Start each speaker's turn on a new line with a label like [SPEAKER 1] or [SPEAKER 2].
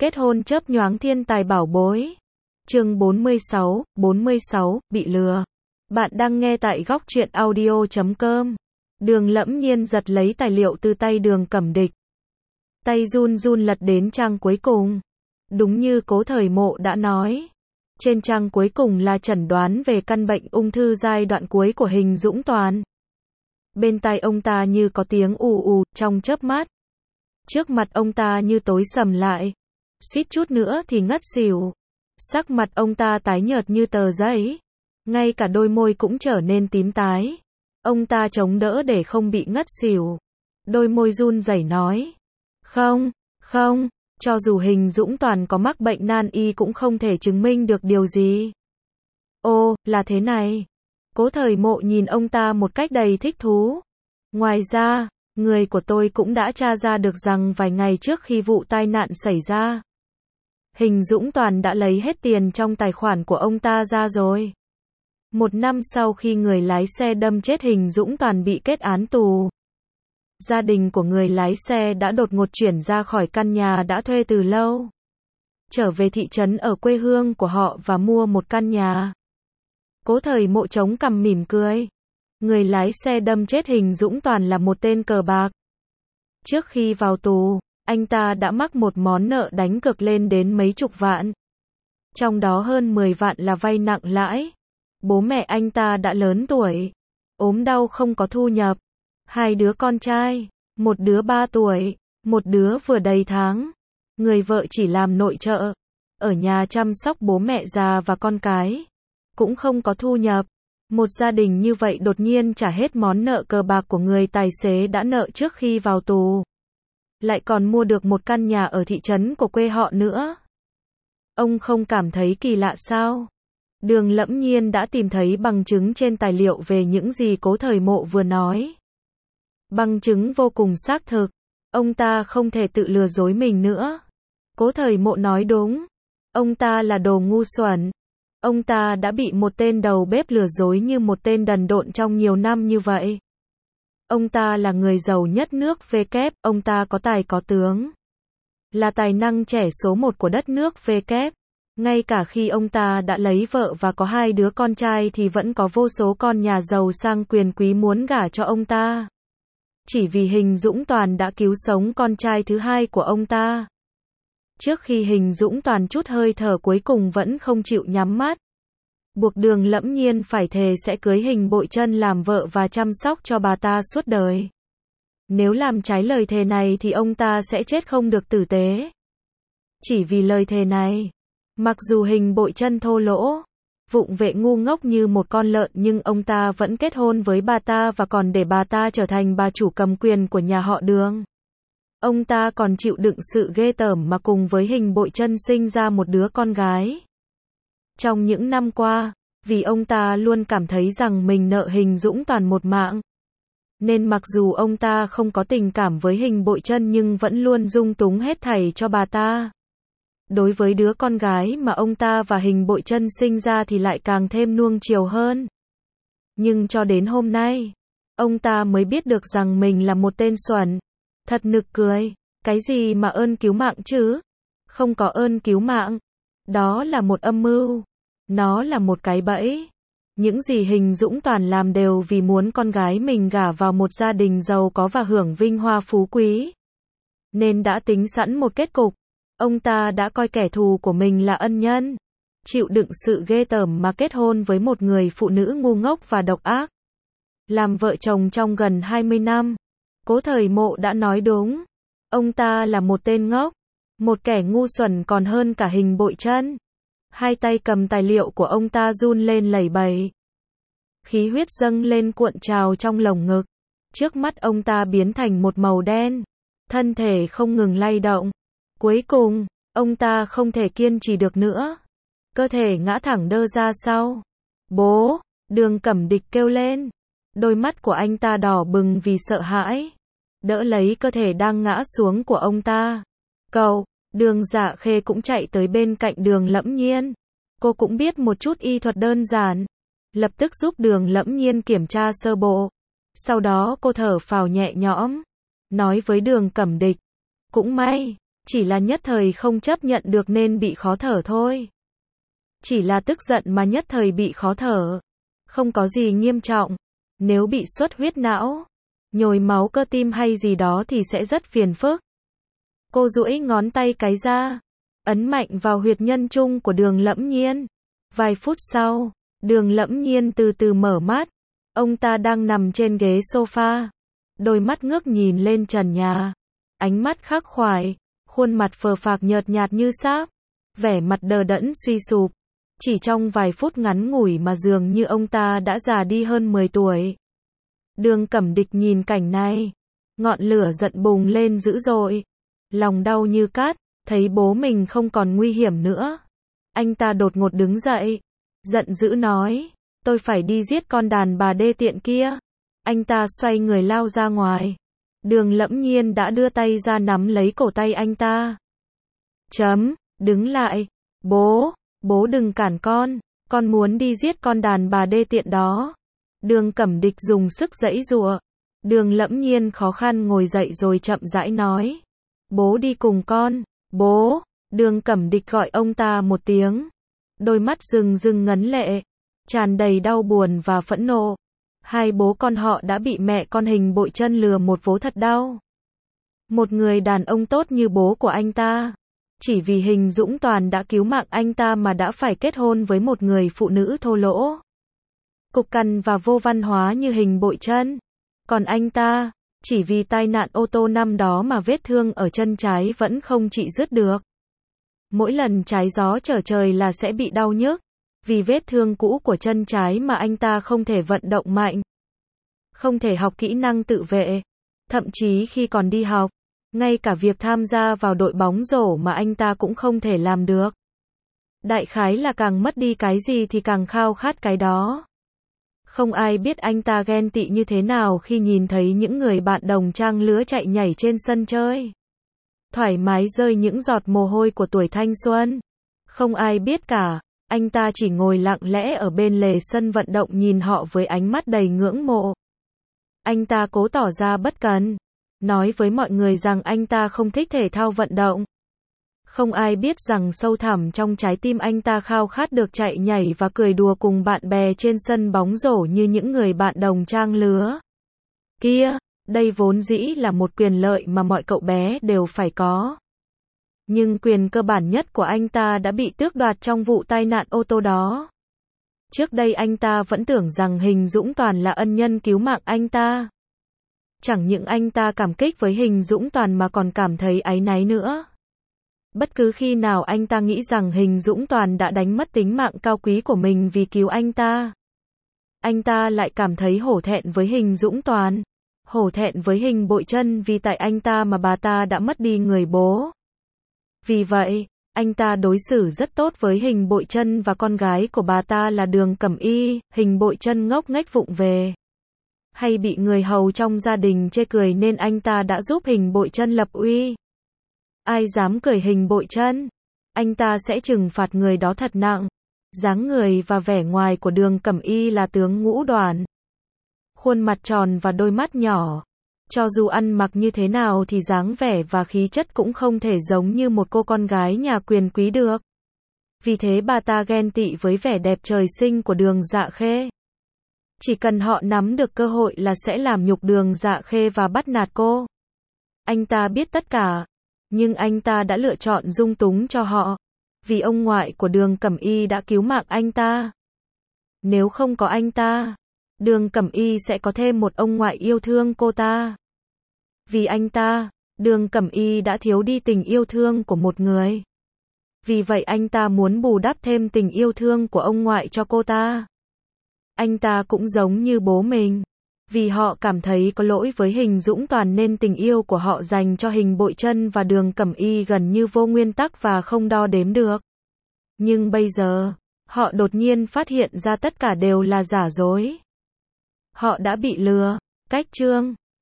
[SPEAKER 1] Kết hôn chớp nhoáng thiên tài bảo bối. Chương 46, bị lừa. Bạn đang nghe tại góc truyện audio.com. Đường Lẫm Nhiên giật lấy tài liệu từ tay Đường Cẩm Địch. Tay run run lật đến trang cuối cùng. Đúng như Cố Thời Mộ đã nói. Trên trang cuối cùng là chẩn đoán về căn bệnh ung thư giai đoạn cuối của Hình Dũng Toàn. Bên tai ông ta như có tiếng ù ù trong chớp mắt. Trước mặt ông ta như tối sầm lại. Suýt chút nữa thì ngất xỉu. Sắc mặt ông ta tái nhợt như tờ giấy. Ngay cả đôi môi cũng trở nên tím tái. Ông ta chống đỡ để không bị ngất xỉu. Đôi môi run rẩy nói. Không, cho dù Hình Dũng Toàn có mắc bệnh nan y cũng không thể chứng minh được điều gì. Ồ, là thế này. Cố Thời Mộ nhìn ông ta một cách đầy thích thú. Ngoài ra, người của tôi cũng đã tra ra được rằng vài ngày trước khi vụ tai nạn xảy ra, Hình Dũng Toàn đã lấy hết tiền trong tài khoản của ông ta ra rồi. 1 năm sau khi người lái xe đâm chết Hình Dũng Toàn bị kết án tù, gia đình của người lái xe đã đột ngột chuyển ra khỏi căn nhà đã thuê từ lâu, trở về thị trấn ở quê hương của họ và mua một căn nhà. Cố Thời Mộ chống cằm mỉm cười. Người lái xe đâm chết Hình Dũng Toàn là một tên cờ bạc. Trước khi vào tù, anh ta đã mắc một món nợ đánh cược lên đến mấy chục vạn. Trong đó hơn 10 vạn là vay nặng lãi. Bố mẹ anh ta đã lớn tuổi, ốm đau không có thu nhập. 2 đứa con trai, một đứa 3 tuổi, một đứa vừa đầy tháng. Người vợ chỉ làm nội trợ, ở nhà chăm sóc bố mẹ già và con cái. Cũng không có thu nhập. Một gia đình như vậy đột nhiên trả hết món nợ cờ bạc của người tài xế đã nợ trước khi vào tù. Lại còn mua được một căn nhà ở thị trấn của quê họ nữa. Ông không cảm thấy kỳ lạ sao? Đường Lẫm Nhiên đã tìm thấy bằng chứng trên tài liệu về những gì Cố Thời Mộ vừa nói. Bằng chứng vô cùng xác thực. Ông ta không thể tự lừa dối mình nữa. Cố Thời Mộ nói đúng. Ông ta là đồ ngu xuẩn. Ông ta đã bị một tên đầu bếp lừa dối như một tên đần độn trong nhiều năm như vậy. Ông ta là người giàu nhất nước V kép, ông ta có tài có tướng. Là tài năng trẻ số 1 của đất nước V kép. Ngay cả khi ông ta đã lấy vợ và có 2 đứa con trai thì vẫn có vô số con nhà giàu sang quyền quý muốn gả cho ông ta. Chỉ vì Hình Dũng Toàn đã cứu sống con trai thứ 2 của ông ta. Trước khi Hình Dũng Toàn chút hơi thở cuối cùng vẫn không chịu nhắm mắt, buộc Đường Lẫm Nhiên phải thề sẽ cưới Hình Bội Chân làm vợ và chăm sóc cho bà ta suốt đời. Nếu làm trái lời thề này thì ông ta sẽ chết không được tử tế. Chỉ vì lời thề này, mặc dù Hình Bội Chân thô lỗ, vụng về ngu ngốc như một con lợn nhưng ông ta vẫn kết hôn với bà ta và còn để bà ta trở thành bà chủ cầm quyền của nhà họ Đường. Ông ta còn chịu đựng sự ghê tởm mà cùng với Hình Bội Chân sinh ra một đứa con gái. Trong những năm qua, vì ông ta luôn cảm thấy rằng mình nợ Hình Dũng Toàn một mạng, nên mặc dù ông ta không có tình cảm với Hình Bội Chân nhưng vẫn luôn dung túng hết thảy cho bà ta. Đối với đứa con gái mà ông ta và Hình Bội Chân sinh ra thì lại càng thêm nuông chiều hơn. Nhưng cho đến hôm nay, ông ta mới biết được rằng mình là một tên xuẩn. Thật nực cười, cái gì mà ơn cứu mạng chứ? Không có ơn cứu mạng. Đó là một âm mưu. Nó là một cái bẫy. Những gì Hình Dũng Toàn làm đều vì muốn con gái mình gả vào một gia đình giàu có và hưởng vinh hoa phú quý. Nên đã tính sẵn một kết cục. Ông ta đã coi kẻ thù của mình là ân nhân. Chịu đựng sự ghê tởm mà kết hôn với một người phụ nữ ngu ngốc và độc ác. Làm vợ chồng trong gần 20 năm. Cố Thời Mộ đã nói đúng. Ông ta là một tên ngốc. Một kẻ ngu xuẩn còn hơn cả Hình Bội Chân. 2 tay cầm tài liệu của ông ta run lên lẩy bẩy. Khí huyết dâng lên cuộn trào trong lồng ngực. Trước mắt ông ta biến thành một màu đen. Thân thể không ngừng lay động. Cuối cùng, ông ta không thể kiên trì được nữa. Cơ thể ngã thẳng đơ ra sau. Bố! Đường Cẩm Địch kêu lên. Đôi mắt của anh ta đỏ bừng vì sợ hãi. Đỡ lấy cơ thể đang ngã xuống của ông ta. Cậu! Đường Dạ Khê cũng chạy tới bên cạnh Đường Lẫm Nhiên. Cô cũng biết một chút y thuật đơn giản. Lập tức giúp Đường Lẫm Nhiên kiểm tra sơ bộ. Sau đó cô thở phào nhẹ nhõm. Nói với Đường Cẩm Địch. Cũng may, Chỉ là nhất thời không chấp nhận được nên bị khó thở thôi. Chỉ là tức giận mà nhất thời bị khó thở. Không có gì nghiêm trọng. Nếu bị xuất huyết não, nhồi máu cơ tim hay gì đó thì sẽ rất phiền phức. Cô duỗi ngón tay cái ra, ấn mạnh vào huyệt nhân trung của Đường Lẫm Nhiên. Vài phút sau, Đường Lẫm Nhiên từ từ mở mắt. Ông ta đang nằm trên ghế sofa, đôi mắt ngước nhìn lên trần nhà, ánh mắt khắc khoải, khuôn mặt phờ phạc nhợt nhạt như sáp, vẻ mặt đờ đẫn suy sụp. Chỉ trong vài phút ngắn ngủi mà dường như ông ta đã già đi hơn 10 tuổi. Đường Cẩm Địch nhìn cảnh này, ngọn lửa giận bùng lên dữ dội, lòng đau như cát, thấy bố mình không còn nguy hiểm nữa. Anh ta đột ngột đứng dậy, giận dữ nói, tôi phải đi giết con đàn bà đê tiện kia. Anh ta xoay người lao ra ngoài. Đường Lẫm Nhiên đã đưa tay ra nắm lấy cổ tay anh ta. Đứng lại, bố đừng cản con muốn đi giết con đàn bà đê tiện đó. Đường Cẩm Địch dùng sức giãy giụa. Đường Lẫm Nhiên khó khăn ngồi dậy rồi chậm rãi nói, bố đi cùng con, bố. Đường Cẩm Địch gọi ông ta một tiếng, đôi mắt rừng rừng ngấn lệ, tràn đầy đau buồn và phẫn nộ. Hai bố con họ đã bị mẹ con Hình Bội Chân lừa một vố thật đau. Một người đàn ông tốt như bố của anh ta, chỉ vì Hình Dũng Toàn đã cứu mạng anh ta mà đã phải kết hôn với một người phụ nữ thô lỗ, cục cằn và vô văn hóa như Hình Bội Chân. Còn anh ta, chỉ vì tai nạn ô tô năm đó mà vết thương ở chân trái vẫn không trị dứt được. Mỗi lần trái gió trở trời là sẽ bị đau nhức. Vì vết thương cũ của chân trái mà anh ta không thể vận động mạnh, không thể học kỹ năng tự vệ. Thậm chí khi còn đi học, ngay cả việc tham gia vào đội bóng rổ mà anh ta cũng không thể làm được. Đại khái là càng mất đi cái gì thì càng khao khát cái đó. Không ai biết anh ta ghen tị như thế nào khi nhìn thấy những người bạn đồng trang lứa chạy nhảy trên sân chơi, thoải mái rơi những giọt mồ hôi của tuổi thanh xuân. Không ai biết cả. Anh ta chỉ ngồi lặng lẽ ở bên lề sân vận động nhìn họ với ánh mắt đầy ngưỡng mộ. Anh ta cố tỏ ra bất cần, nói với mọi người rằng anh ta không thích thể thao vận động. Không ai biết rằng sâu thẳm trong trái tim anh ta khao khát được chạy nhảy và cười đùa cùng bạn bè trên sân bóng rổ như những người bạn đồng trang lứa kia. Đây vốn dĩ là một quyền lợi mà mọi cậu bé đều phải có. Nhưng quyền cơ bản nhất của anh ta đã bị tước đoạt trong vụ tai nạn ô tô đó. Trước đây anh ta vẫn tưởng rằng Hình Dũng Toàn là ân nhân cứu mạng anh ta. Chẳng những anh ta cảm kích với Hình Dũng Toàn mà còn cảm thấy áy náy nữa. Bất cứ khi nào anh ta nghĩ rằng Hình Dũng Toàn đã đánh mất tính mạng cao quý của mình vì cứu anh ta lại cảm thấy hổ thẹn với Hình Dũng Toàn, hổ thẹn với Hình Bội Chân vì tại anh ta mà bà ta đã mất đi người bố. Vì vậy, anh ta đối xử rất tốt với Hình Bội Chân và con gái của bà ta là Đường Cẩm Y. Hình Bội Chân ngốc nghếch vụng về, hay bị người hầu trong gia đình chê cười nên anh ta đã giúp Hình Bội Chân lập uy. Ai dám cười Hình Bội Chân, anh ta sẽ trừng phạt người đó thật nặng. Dáng người và vẻ ngoài của Đường Cẩm Y là tướng ngũ đoàn, khuôn mặt tròn và đôi mắt nhỏ. Cho dù ăn mặc như thế nào thì dáng vẻ và khí chất cũng không thể giống như một cô con gái nhà quyền quý được. Vì thế bà ta ghen tị với vẻ đẹp trời sinh của Đường Dạ Khê. Chỉ cần họ nắm được cơ hội là sẽ làm nhục Đường Dạ Khê và bắt nạt cô. Anh ta biết tất cả, nhưng anh ta đã lựa chọn dung túng cho họ, vì ông ngoại của Đường Cẩm Y đã cứu mạng anh ta. Nếu không có anh ta, Đường Cẩm Y sẽ có thêm một ông ngoại yêu thương cô ta. Vì anh ta, Đường Cẩm Y đã thiếu đi tình yêu thương của một người. Vì vậy anh ta muốn bù đắp thêm tình yêu thương của ông ngoại cho cô ta. Anh ta cũng giống như bố mình. Vì họ cảm thấy có lỗi với Hình Dũng Toàn nên tình yêu của họ dành cho Hình Bội Chân và Đường Cẩm Y gần như vô nguyên tắc và không đo đếm được. Nhưng bây giờ, họ đột nhiên phát hiện ra tất cả đều là giả dối. Họ đã bị lừa. Cách chương